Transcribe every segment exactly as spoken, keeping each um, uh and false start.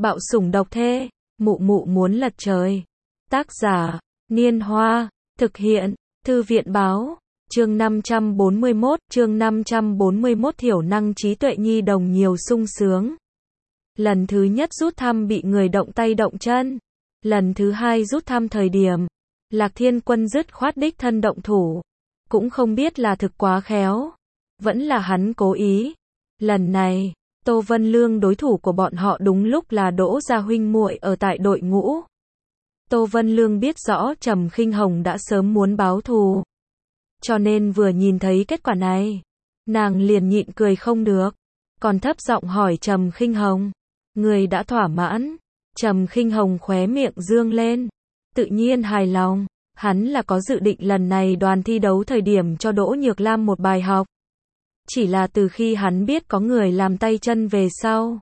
Bạo sủng độc thê, mụ mụ muốn lật trời. Tác giả, Niên Hoa, thực hiện, Thư viện báo, chương năm trăm bốn mươi mốt, chương năm trăm bốn mươi mốt thiểu năng trí tuệ nhi đồng nhiều sung sướng. Lần thứ nhất rút thăm bị người động tay động chân. Lần thứ hai rút thăm thời điểm, Lạc Thiên Quân dứt khoát đích thân động thủ. Cũng không biết là thực quá khéo, vẫn là hắn cố ý. Lần này, Tô Vân Lương đối thủ của bọn họ đúng lúc là Đỗ gia huynh muội ở tại đội ngũ. Tô Vân Lương biết rõ Trầm Khinh Hồng đã sớm muốn báo thù, cho nên vừa nhìn thấy kết quả này, nàng liền nhịn cười không được, còn thấp giọng hỏi Trầm Khinh Hồng, người đã thỏa mãn? Trầm Khinh Hồng khóe miệng dương lên, tự nhiên hài lòng, hắn là có dự định lần này đoàn thi đấu thời điểm cho Đỗ Nhược Lam một bài học. Chỉ là từ khi hắn biết có người làm tay chân về sau,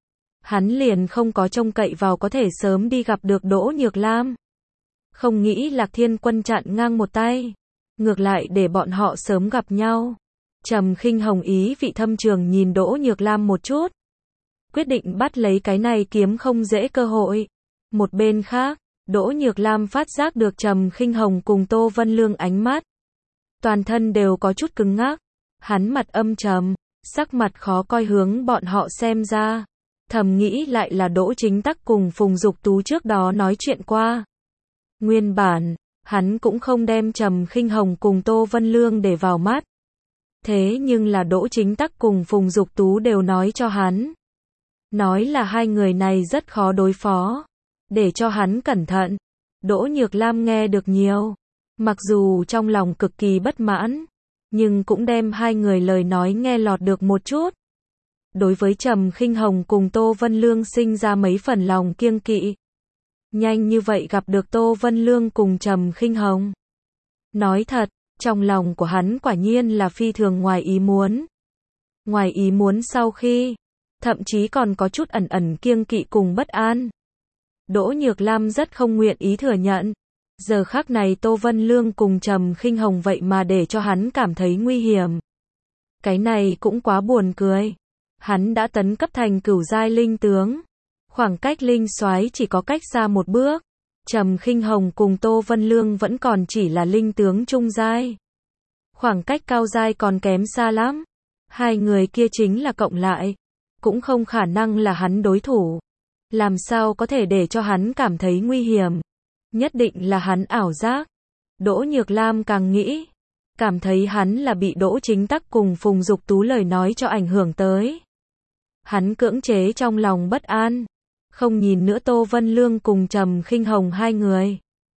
hắn liền không có trông cậy vào có thể sớm đi gặp được Đỗ Nhược Lam. Không nghĩ Lạc Thiên Quân chặn ngang một tay, ngược lại để bọn họ sớm gặp nhau. Trầm Khinh Hồng ý vị thâm trường nhìn Đỗ Nhược Lam một chút, quyết định bắt lấy cái này kiếm không dễ cơ hội. Một bên khác, Đỗ Nhược Lam phát giác được Trầm Khinh Hồng cùng Tô Vân Lương ánh mắt, toàn thân đều có chút cứng ngắc. Hắn mặt âm trầm, sắc mặt khó coi hướng bọn họ xem ra, thầm nghĩ lại là Đỗ Chính Tắc cùng Phùng Dục Tú trước đó nói chuyện qua. Nguyên bản, hắn cũng không đem Trầm Khinh Hồng cùng Tô Vân Lương để vào mắt. Thế nhưng là Đỗ Chính Tắc cùng Phùng Dục Tú đều nói cho hắn. Nói là hai người này rất khó đối phó, để cho hắn cẩn thận. Đỗ Nhược Lam nghe được nhiều, mặc dù trong lòng cực kỳ bất mãn, nhưng cũng đem hai người lời nói nghe lọt được một chút. Đối với Trầm Khinh Hồng cùng Tô Vân Lương sinh ra mấy phần lòng kiêng kỵ. Nhanh như vậy gặp được Tô Vân Lương cùng Trầm Khinh Hồng. Nói thật, trong lòng của hắn quả nhiên là phi thường ngoài ý muốn. Ngoài ý muốn sau khi, thậm chí còn có chút ẩn ẩn kiêng kỵ cùng bất an. Đỗ Nhược Lam rất không nguyện ý thừa nhận. Giờ khắc này Tô Vân Lương cùng Trầm Khinh Hồng vậy mà để cho hắn cảm thấy nguy hiểm. Cái này cũng quá buồn cười. Hắn đã tấn cấp thành cửu giai linh tướng. Khoảng cách linh soái chỉ có cách xa một bước. Trầm Khinh Hồng cùng Tô Vân Lương vẫn còn chỉ là linh tướng trung giai. Khoảng cách cao giai còn kém xa lắm. Hai người kia chính là cộng lại, cũng không khả năng là hắn đối thủ. Làm sao có thể để cho hắn cảm thấy nguy hiểm? Nhất định là hắn ảo giác. Đỗ Nhược Lam càng nghĩ, cảm thấy hắn là bị Đỗ Chính Tắc cùng Phùng Dục Tú lời nói cho ảnh hưởng tới. Hắn cưỡng chế trong lòng bất an, không nhìn nữa Tô Vân Lương cùng Trầm Khinh Hồng hai người.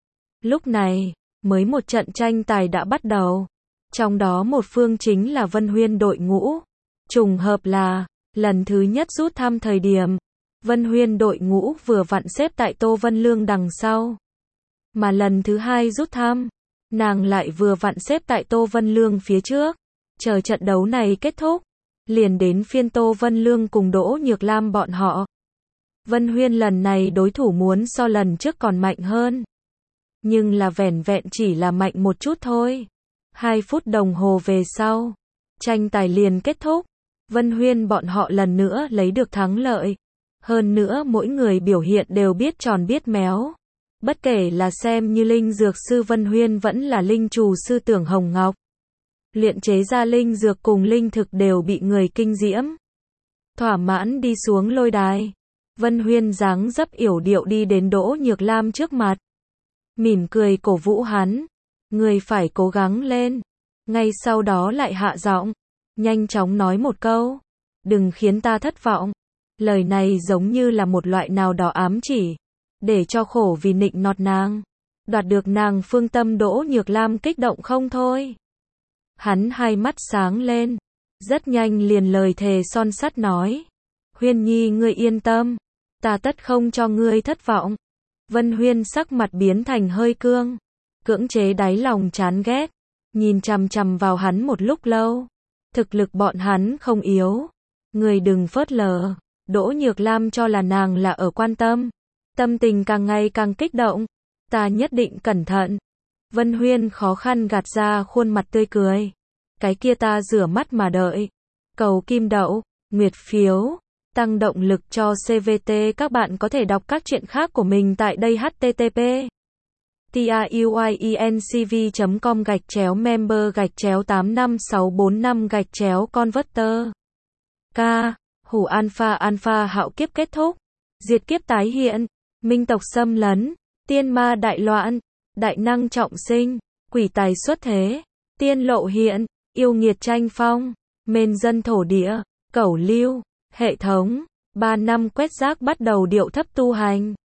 Lúc này, mới một trận tranh tài đã bắt đầu. Trong đó một phương chính là Vân Huyên đội ngũ. Trùng hợp là, lần thứ nhất rút thăm thời điểm, Vân Huyên đội ngũ vừa vặn xếp tại Tô Vân Lương đằng sau. Mà lần thứ hai rút thăm, nàng lại vừa vặn xếp tại Tô Vân Lương phía trước. Chờ trận đấu này kết thúc, liền đến phiên Tô Vân Lương cùng Đỗ Nhược Lam bọn họ. Vân Huyên lần này đối thủ muốn so lần trước còn mạnh hơn. Nhưng là vẻn vẹn chỉ là mạnh một chút thôi. Hai phút đồng hồ về sau, tranh tài liền kết thúc. Vân Huyên bọn họ lần nữa lấy được thắng lợi. Hơn nữa mỗi người biểu hiện đều biết tròn biết méo. Bất kể là xem như linh dược sư Vân Huyên vẫn là linh trù sư Tưởng Hồng Ngọc. Luyện chế ra linh dược cùng linh thực đều bị người kinh diễm. Thỏa mãn đi xuống lôi đài. Vân Huyên dáng dấp yểu điệu đi đến Đỗ Nhược Lam trước mặt. Mỉm cười cổ vũ hắn. Người phải cố gắng lên. Ngay sau đó lại hạ giọng, nhanh chóng nói một câu. Đừng khiến ta thất vọng. Lời này giống như là một loại nào đó ám chỉ, để cho khổ vì nịnh nọt nàng, đoạt được nàng phương tâm. Đỗ Nhược Lam kích động không thôi. Hắn hai mắt sáng lên, rất nhanh liền lời thề son sắt nói. Huyên nhi ngươi yên tâm, ta tất không cho ngươi thất vọng. Vân Huyên sắc mặt biến thành hơi cương, cưỡng chế đáy lòng chán ghét, nhìn chằm chằm vào hắn một lúc lâu. Thực lực bọn hắn không yếu, ngươi đừng phớt lờ. Đỗ Nhược Lam cho là nàng là ở quan tâm, tâm tình càng ngày càng kích động. Ta nhất định cẩn thận. Vân Huyên khó khăn gạt ra khuôn mặt tươi cười. Cái kia ta rửa mắt mà đợi. Cầu kim đậu, nguyệt phiếu, tăng động lực cho xê vê tê. Các bạn có thể đọc các chuyện khác của mình tại đây h t t p truyencv chấm com gạch chéo member gạch chéo tám năm sáu bốn năm gạch chéo converter. K. Hủ alpha alpha hạo kiếp kết thúc. Diệt kiếp tái hiện. Minh tộc xâm lấn. Tiên ma đại loạn. Đại năng trọng sinh. Quỷ tài xuất thế. Tiên lộ hiện. Yêu nghiệt tranh phong. Mên dân thổ địa. Cẩu lưu. Hệ thống. Ba năm quét rác bắt đầu điệu thấp tu hành.